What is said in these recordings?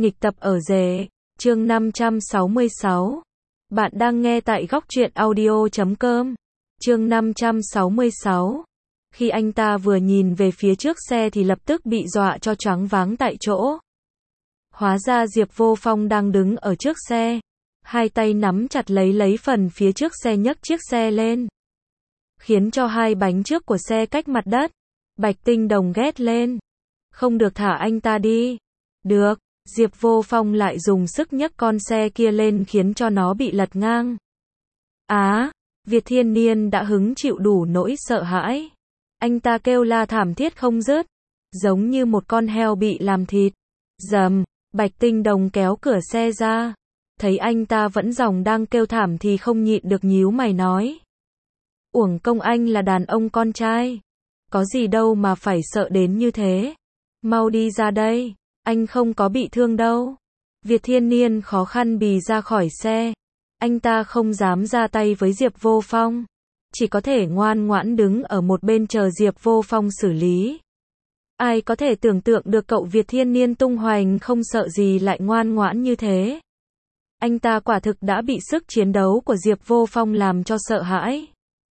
Nghịch tập ở rể, chương 566. Bạn đang nghe tại góc truyện audio.com. Chương 566. Khi anh ta vừa nhìn về phía trước xe thì lập tức bị dọa cho choáng váng tại chỗ. Hóa ra Diệp Vô Phong đang đứng ở trước xe. Hai tay nắm chặt lấy phần phía trước xe nhấc chiếc xe lên. Khiến cho hai bánh trước của xe cách mặt đất. Bạch Tinh Đồng ghét lên. Không được, thả anh ta đi. Được. Diệp Vô Phong lại dùng sức nhấc con xe kia lên khiến cho nó bị lật ngang. Việt Thiên Niên đã hứng chịu đủ nỗi sợ hãi. Anh ta kêu la thảm thiết không dứt, giống như một con heo bị làm thịt. Rầm, Bạch Tinh Đồng kéo cửa xe ra. Thấy anh ta vẫn giọng đang kêu thảm thì không nhịn được nhíu mày nói. Uổng công anh là đàn ông con trai. Có gì đâu mà phải sợ đến như thế. Mau đi ra đây. Anh không có bị thương đâu. Việt Thiên Niên khó khăn bì ra khỏi xe. Anh ta không dám ra tay với Diệp Vô Phong. Chỉ có thể ngoan ngoãn đứng ở một bên chờ Diệp Vô Phong xử lý. Ai có thể tưởng tượng được cậu Việt Thiên Niên tung hoành không sợ gì lại ngoan ngoãn như thế. Anh ta quả thực đã bị sức chiến đấu của Diệp Vô Phong làm cho sợ hãi.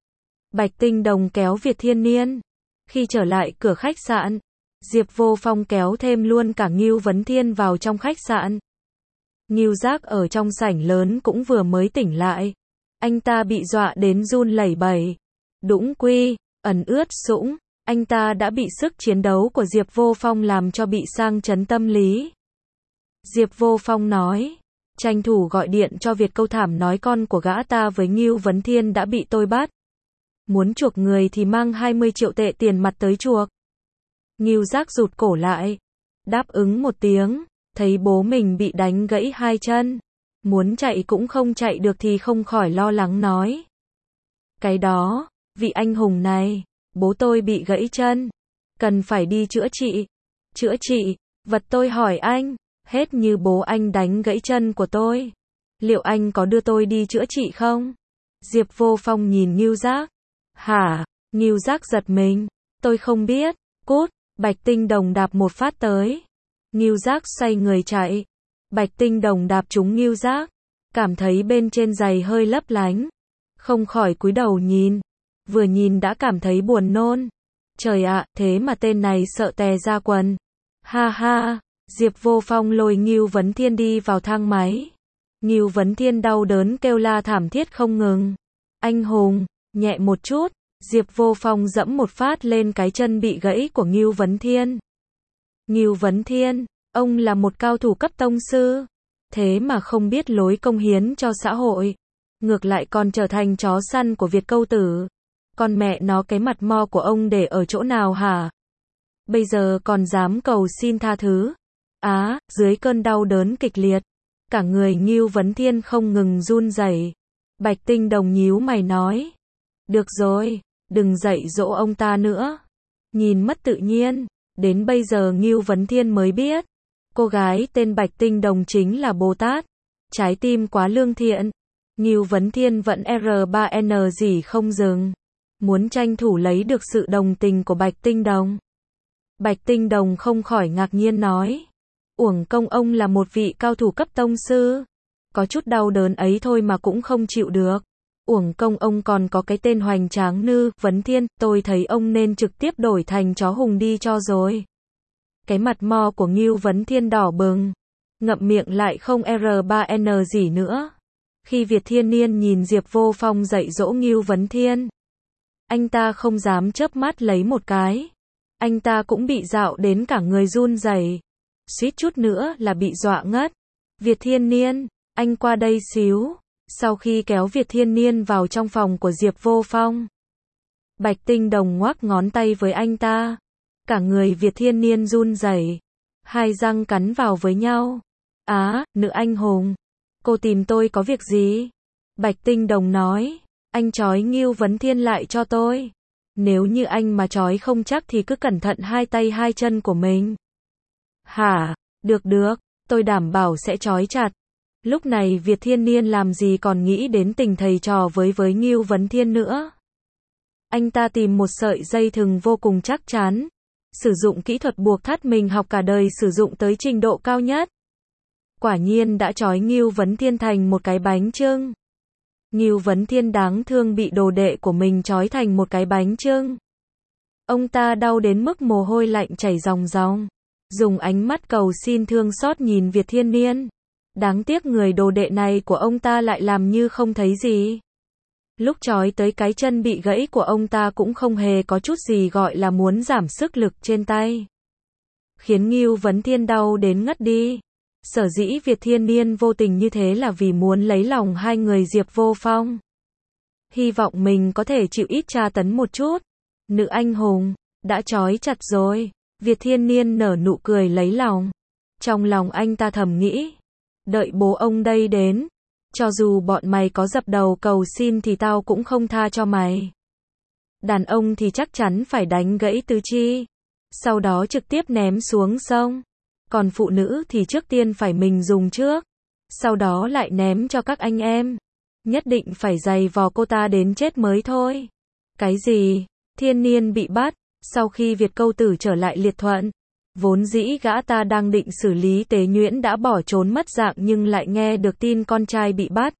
Bạch Tinh Đồng kéo Việt Thiên Niên. Khi trở lại cửa khách sạn, Diệp Vô Phong kéo thêm luôn cả Ngưu Vấn Thiên vào trong khách sạn. Ngưu Giác ở trong sảnh lớn cũng vừa mới tỉnh lại. Anh ta bị dọa đến run lẩy bẩy. Đũng quy, ẩn ướt sũng, anh ta đã bị sức chiến đấu của Diệp Vô Phong làm cho bị sang chấn tâm lý. Diệp Vô Phong nói, tranh thủ gọi điện cho Việt Câu Thảm nói con của gã ta với Ngưu Vấn Thiên đã bị tôi bắt. Muốn chuộc người thì mang 20 triệu tệ tiền mặt tới chuộc. Ngưu Giác rụt cổ lại, đáp ứng một tiếng, thấy bố mình bị đánh gãy hai chân. Muốn chạy cũng không chạy được thì không khỏi lo lắng nói. Cái đó, vị anh hùng này, bố tôi bị gãy chân. Cần phải đi chữa trị. Chữa trị, vật tôi hỏi anh, hết như bố anh đánh gãy chân của tôi. Liệu anh có đưa tôi đi chữa trị không? Diệp Vô Phong nhìn Ngưu Giác. Hả? Ngưu Giác giật mình. Tôi không biết. Cút. Bạch Tinh Đồng đạp một phát tới. Ngưu Giác xoay người chạy. Bạch Tinh Đồng đạp trúng Ngưu Giác. Cảm thấy bên trên giày hơi lấp lánh. Không khỏi cúi đầu nhìn. Vừa nhìn đã cảm thấy buồn nôn. Trời ạ, thế mà tên này sợ tè ra quần. Ha ha. Diệp Vô Phong lôi Ngưu Vấn Thiên đi vào thang máy. Ngưu Vấn Thiên đau đớn kêu la thảm thiết không ngừng. Anh hùng, nhẹ một chút. Diệp Vô Phong dẫm một phát lên cái chân bị gãy của Ngưu Vấn Thiên. Ngưu Vấn Thiên, ông là một cao thủ cấp tông sư. Thế mà không biết lối cống hiến cho xã hội. Ngược lại còn trở thành chó săn của Việt Câu Tử. Con mẹ nó, cái mặt mo của ông để ở chỗ nào hả? Bây giờ còn dám cầu xin tha thứ. Dưới cơn đau đớn kịch liệt, cả người Ngưu Vấn Thiên không ngừng run rẩy. Bạch Tinh Đồng nhíu mày nói. Được rồi, đừng dạy dỗ ông ta nữa. Nhìn mất tự nhiên. Đến bây giờ Ngưu Vấn Thiên mới biết. Cô gái tên Bạch Tinh Đồng chính là Bồ Tát. Trái tim quá lương thiện. Ngưu Vấn Thiên vẫn R3N gì không dừng. Muốn tranh thủ lấy được sự đồng tình của Bạch Tinh Đồng. Bạch Tinh Đồng không khỏi ngạc nhiên nói. Uổng công ông là một vị cao thủ cấp tông sư. Có chút đau đớn ấy thôi mà cũng không chịu được. Uổng công ông còn có cái tên hoành tráng Ngưu Vấn Thiên, tôi thấy ông nên trực tiếp đổi thành chó hùng đi cho rồi. Cái mặt mo của Ngưu Vấn Thiên đỏ bừng, ngậm miệng lại không R3N gì nữa. Khi Việt Thiên Niên nhìn Diệp Vô Phong dạy dỗ Ngưu Vấn Thiên, anh ta không dám chớp mắt lấy một cái. Anh ta cũng bị dạo đến cả người run rẩy, suýt chút nữa là bị dọa ngất. Việt Thiên Niên, anh qua đây xíu. Sau khi kéo Việt Thiên Niên vào trong phòng của Diệp Vô Phong, Bạch Tinh Đồng ngoắc ngón tay với anh ta. Cả người Việt Thiên Niên run rẩy, hai răng cắn vào với nhau. Nữ anh hùng, cô tìm tôi có việc gì? Bạch Tinh Đồng nói, anh trói Ngưu Vấn Thiên lại cho tôi. Nếu như anh mà trói không chắc thì cứ cẩn thận hai tay hai chân của mình. Hả? Được, tôi đảm bảo sẽ trói chặt. Lúc này Việt Thiên Niên làm gì còn nghĩ đến tình thầy trò với Ngưu Vấn Thiên nữa. Anh ta tìm một sợi dây thừng vô cùng chắc chắn. Sử dụng kỹ thuật buộc thắt mình học cả đời sử dụng tới trình độ cao nhất. quả nhiên đã trói Ngưu Vấn Thiên thành một cái bánh chưng. Ngưu Vấn Thiên đáng thương bị đồ đệ của mình trói thành một cái bánh chưng. Ông ta đau đến mức mồ hôi lạnh chảy ròng ròng, dùng ánh mắt cầu xin thương xót nhìn Việt Thiên Niên. Đáng tiếc người đồ đệ này của ông ta lại làm như không thấy gì. Lúc trói tới cái chân bị gãy của ông ta cũng không hề có chút gì gọi là muốn giảm sức lực trên tay. Khiến Ngưu Vấn Thiên đau đến ngất đi. Sở dĩ Việt Thiên Niên vô tình như thế là vì muốn lấy lòng hai người Diệp Vô Phong. Hy vọng mình có thể chịu ít tra tấn một chút. Nữ anh hùng, đã trói chặt rồi. Việt Thiên Niên nở nụ cười lấy lòng. Trong lòng anh ta thầm nghĩ, đợi bố ông đây đến, cho dù bọn mày có dập đầu cầu xin thì tao cũng không tha cho mày. Đàn ông thì chắc chắn phải đánh gãy tứ chi, sau đó trực tiếp ném xuống sông. Còn phụ nữ thì trước tiên phải mình dùng trước, sau đó lại ném cho các anh em. Nhất định phải giày vò cô ta đến chết mới thôi. Cái gì? Thiên Niên bị bắt, sau khi Việt Câu Tử trở lại Liệt Thuận. Vốn dĩ gã ta đang định xử lý Tế Nhuyễn đã bỏ trốn mất dạng nhưng lại nghe được tin con trai bị bắt.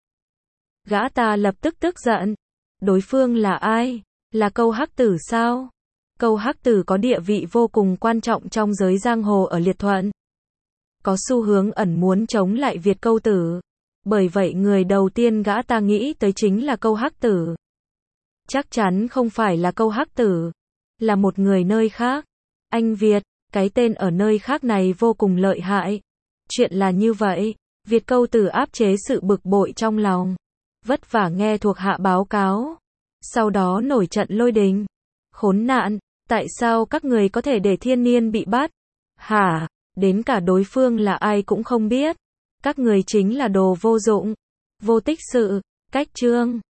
Gã ta lập tức tức giận. Đối phương là ai? Là Câu Hắc Tử sao? Câu Hắc Tử có địa vị vô cùng quan trọng trong giới giang hồ ở Liệt Thuận. Có xu hướng ẩn muốn chống lại Việt Câu Tử. Bởi vậy người đầu tiên gã ta nghĩ tới chính là Câu Hắc Tử. Chắc chắn không phải là Câu Hắc Tử, là một người nơi khác. Anh Việt, cái tên ở nơi khác này vô cùng lợi hại. Chuyện là như vậy, Việt Câu Tử áp chế sự bực bội trong lòng, vất vả nghe thuộc hạ báo cáo, sau đó nổi trận lôi đình. Khốn nạn, tại sao các người có thể để Thiên Niên bị bắt? Hả, đến cả đối phương là ai cũng không biết. Các người chính là đồ vô dụng, vô tích sự. Cách chương